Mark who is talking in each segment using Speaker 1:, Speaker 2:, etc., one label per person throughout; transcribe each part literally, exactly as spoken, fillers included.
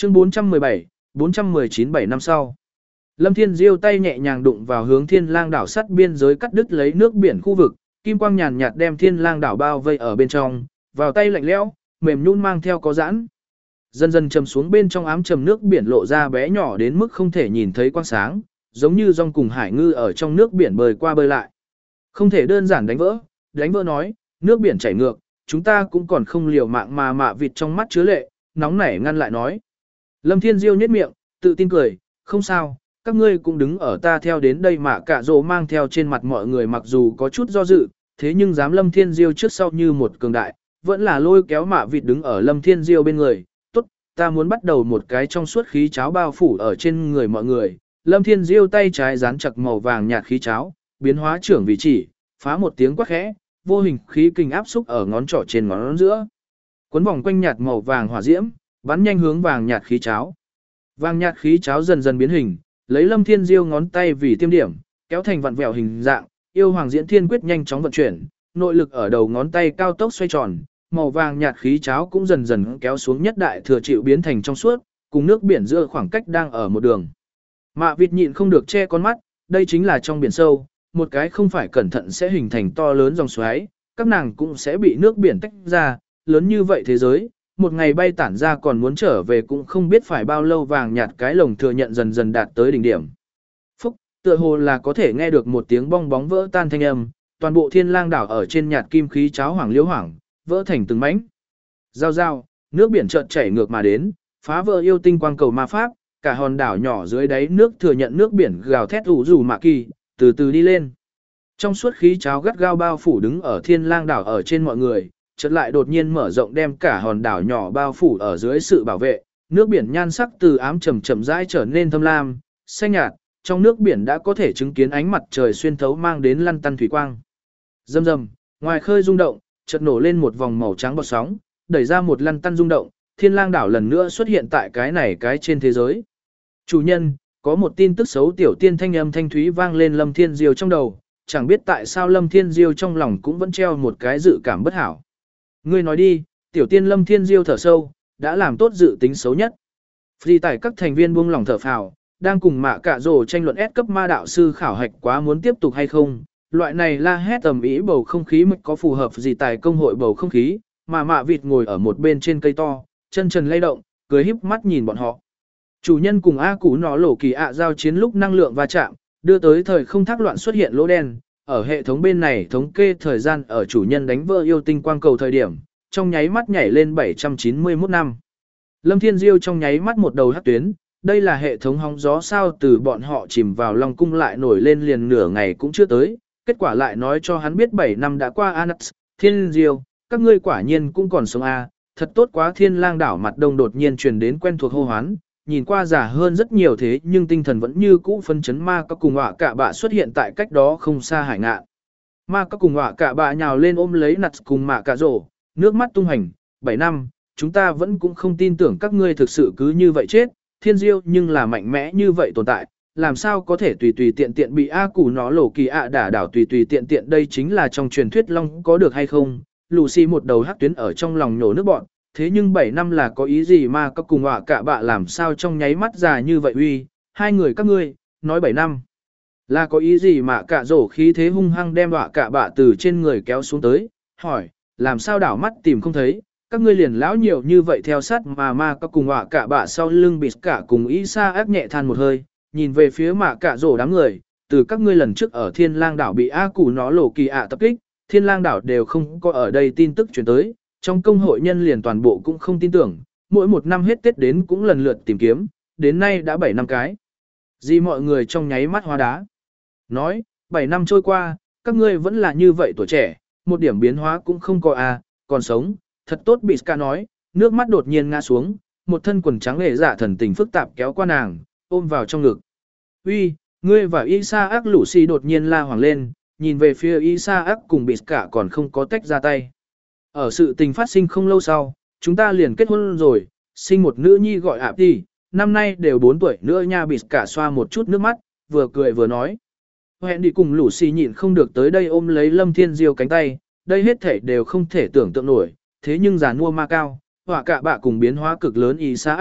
Speaker 1: Chương bốn trăm mười bảy, bốn trăm mười chín bảy năm sau. Lâm Thiên Diêu tay nhẹ nhàng đụng vào hướng Thiên Lang đảo sắt biên giới cắt đứt lấy nước biển khu vực, kim quang nhàn nhạt đem Thiên Lang đảo bao vây ở bên trong, vào tay lạnh lẽo, mềm nhũn mang theo có giãn. Dần dần trầm xuống bên trong ám trầm nước biển lộ ra bé nhỏ đến mức không thể nhìn thấy quang sáng, giống như rong cùng hải ngư ở trong nước biển bơi qua bơi lại. Không thể đơn giản đánh vỡ, đánh vỡ nói, nước biển chảy ngược, chúng ta cũng còn không liều mạng mà mạ vịt trong mắt chứa lệ, nóng nảy ngăn lại nói. Lâm Thiên Diêu nhếch miệng, tự tin cười, không sao, các ngươi cũng đứng ở ta theo đến đây mà cả rồ mang theo trên mặt mọi người mặc dù có chút do dự, thế nhưng dám Lâm Thiên Diêu trước sau như một cường đại, vẫn là lôi kéo mạ vịt đứng ở Lâm Thiên Diêu bên người, tốt, ta muốn bắt đầu một cái trong suốt khí cháo bao phủ ở trên người mọi người. Lâm Thiên Diêu tay trái dán chặt màu vàng nhạt khí cháo, biến hóa trưởng vị chỉ, phá một tiếng quát khẽ, vô hình khí kình áp xúc ở ngón trỏ trên ngón giữa. Cuốn vòng quanh nhạt màu vàng hỏa diễm, bắn nhanh hướng vàng nhạt khí cháo. Vàng nhạt khí cháo dần dần biến hình, lấy Lâm Thiên Diêu ngón tay vì tiêm điểm, kéo thành vặn vẹo hình dạng, yêu hoàng diễn thiên quyết nhanh chóng vận chuyển, nội lực ở đầu ngón tay cao tốc xoay tròn, màu vàng nhạt khí cháo cũng dần dần kéo xuống nhất đại thừa chịu biến thành trong suốt, cùng nước biển giữa khoảng cách đang ở một đường. Mạ vịt nhịn không được che con mắt, đây chính là trong biển sâu, một cái không phải cẩn thận sẽ hình thành to lớn dòng xoáy, các nàng cũng sẽ bị nước biển tách ra, lớn như vậy thế giới, một ngày bay tản ra còn muốn trở về cũng không biết phải bao lâu. Vàng nhạt cái lồng thừa nhận dần dần đạt tới đỉnh điểm. Phúc, tựa hồ là có thể nghe được một tiếng bong bóng vỡ tan thanh âm, toàn bộ Thiên Lang đảo ở trên nhạt kim khí cháo hoàng liễu hoảng, vỡ thành từng mảnh. Giao giao, nước biển chợt chảy ngược mà đến, phá vỡ yêu tinh quang cầu ma pháp, cả hòn đảo nhỏ dưới đáy nước thừa nhận nước biển gào thét ủ rủ mạ kỳ, từ từ đi lên. Trong suốt khí cháo gắt gao bao phủ đứng ở Thiên Lang đảo ở trên mọi người, chợt lại đột nhiên mở rộng đem cả hòn đảo nhỏ bao phủ ở dưới sự bảo vệ, nước biển nhan sắc từ ám trầm chậm rãi trở nên thâm lam, xanh nhạt, trong nước biển đã có thể chứng kiến ánh mặt trời xuyên thấu mang đến lăn tăn thủy quang. Rầm rầm, ngoài khơi rung động, chợt nổ lên một vòng màu trắng bọt sóng, đẩy ra một lăn tăn rung động, Thiên Lang đảo lần nữa xuất hiện tại cái này cái trên thế giới. Chủ nhân, có một tin tức xấu. Tiểu tiên thanh âm thanh thúy vang lên Lâm Thiên Diêu trong đầu, chẳng biết tại sao Lâm Thiên Diêu trong lòng cũng vẫn treo một cái dự cảm bất hảo. Ngươi nói đi, tiểu tiên. Lâm Thiên Diêu thở sâu, đã làm tốt dự tính xấu nhất. Phi tải các thành viên buông lòng thở phào, đang cùng mạ cả rồ tranh luận S cấp ma đạo sư khảo hạch quá muốn tiếp tục hay không. Loại này la hét tầm ý bầu không khí mịch có phù hợp gì tài công hội bầu không khí, mà mạ vịt ngồi ở một bên trên cây to, chân trần lay động, cười híp mắt nhìn bọn họ. Chủ nhân cùng A Cú nó lổ kỳ ạ giao chiến lúc năng lượng va chạm, đưa tới thời không thác loạn xuất hiện lỗ đen. Ở hệ thống bên này thống kê thời gian ở chủ nhân đánh vỡ yêu tinh quang cầu thời điểm, trong nháy mắt nhảy lên bảy trăm chín mươi mốt năm. Lâm Thiên Diêu trong nháy mắt một đầu hắc tuyến, đây là hệ thống hóng gió sao? Từ bọn họ chìm vào Long cung lại nổi lên liền nửa ngày cũng chưa tới, kết quả lại nói cho hắn biết bảy năm đã qua. Anax, Thiên Diêu, các ngươi quả nhiên cũng còn sống a, thật tốt quá. Thiên Lang đảo mặt đông đột nhiên truyền đến quen thuộc hô hoán, nhìn qua giả hơn rất nhiều thế nhưng tinh thần vẫn như cũ phân chấn. Ma các cùng họa cả bạ xuất hiện tại cách đó không xa hải ngạn. Ma các cùng họa cả bạ nhào lên ôm lấy nặt cùng mạ cả rổ, nước mắt tung hành. Bảy năm, chúng ta vẫn cũng không tin tưởng các ngươi thực sự cứ như vậy chết. Thiên Diêu nhưng là mạnh mẽ như vậy tồn tại, làm sao có thể tùy tùy tiện tiện bị A Cú nó lổ kỳ ạ đả đảo tùy tùy tiện tiện. Đây chính là trong truyền thuyết long có được hay không? Lucy một đầu hắc tuyến ở trong lòng nhổ nước bọn. Thế nhưng bảy năm là có ý gì? Ma các cùng họa cả bạ làm sao trong nháy mắt già như vậy? Uy, hai người các ngươi, nói bảy năm là có ý gì? Mà cả rổ khí thế hung hăng đem họa cả bạ từ trên người kéo xuống tới, hỏi, làm sao đảo mắt tìm không thấy, các ngươi liền lão nhiều như vậy theo sát. Mà ma các cùng họa cả bạ sau lưng bịt cả cùng ý xa ác nhẹ than một hơi, nhìn về phía mạ cả rổ đám người, từ các ngươi lần trước ở Thiên Lang đảo bị A Cú nó lổ kỳ ạ tập kích, Thiên Lang đảo đều không có ở đây tin tức truyền tới. Trong công hội nhân liền toàn bộ cũng không tin tưởng, mỗi một năm hết Tết đến cũng lần lượt tìm kiếm, đến nay đã bảy năm cái. Gì mọi người trong nháy mắt hóa đá. Nói, bảy năm trôi qua, các ngươi vẫn là như vậy tuổi trẻ, một điểm biến hóa cũng không có à, còn sống, thật tốt. Bị Ska nói, nước mắt đột nhiên ngã xuống, một thân quần trắng hề dạ thần tình phức tạp kéo qua nàng, ôm vào trong ngực. Uy, ngươi và Isa ác lũ xì đột nhiên la hoàng lên, nhìn về phía Isa ác cùng Bị Ska còn không có tách ra tay. Ở sự tình phát sinh không lâu sau, chúng ta liền kết hôn rồi, sinh một nữ nhi gọi Ảp đi, năm nay đều bốn tuổi nữa nha. Bị cả xoa một chút nước mắt, vừa cười vừa nói. Hẹn đi cùng Lucy nhịn không được tới đây ôm lấy Lâm Thiên Diêu cánh tay, đây hết thể đều không thể tưởng tượng nổi, thế nhưng già nua ma cao, họa cả bạ cùng biến hóa cực lớn Isaac,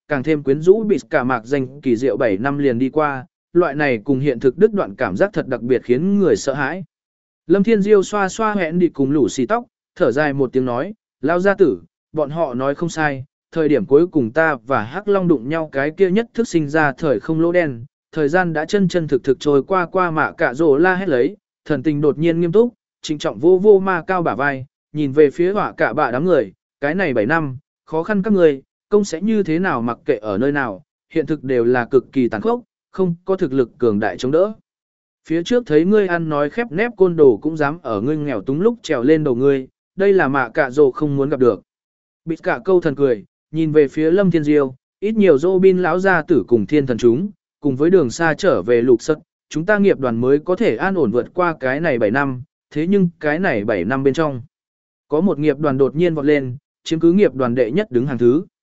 Speaker 1: càng thêm quyến rũ bị cả mạc danh kỳ diệu bảy năm liền đi qua, loại này cùng hiện thực đứt đoạn cảm giác thật đặc biệt khiến người sợ hãi. Lâm Thiên Diêu xoa xoa hẹn đi cùng lũ xì tóc, thở dài một tiếng nói, lao gia tử, bọn họ nói không sai, thời điểm cuối cùng ta và Hắc Long đụng nhau cái kia nhất thức sinh ra thời không lỗ đen, thời gian đã chân chân thực thực trôi qua qua mạ cả rồ la hét lấy, thần tình đột nhiên nghiêm túc, trịnh trọng vô vô ma cao bả vai, nhìn về phía hỏa cả bạ đám người, cái này bảy năm, khó khăn các người, công sẽ như thế nào mặc kệ ở nơi nào, hiện thực đều là cực kỳ tàn khốc, không có thực lực cường đại chống đỡ. Phía trước thấy ngươi ăn nói khép nép côn đồ cũng dám ở ngươi nghèo túng lúc trèo lên đầu ngươi, đây là mạ cả rồ không muốn gặp được. Bịt cả câu thần cười, nhìn về phía Lâm Thiên Diêu, ít nhiều Robin lão gia tử cùng thiên thần chúng, cùng với đường xa trở về lục sất, chúng ta nghiệp đoàn mới có thể an ổn vượt qua cái này bảy năm, thế nhưng cái này bảy năm bên trong. Có một nghiệp đoàn đột nhiên vọt lên, chiếm cứ nghiệp đoàn đệ nhất đứng hàng thứ,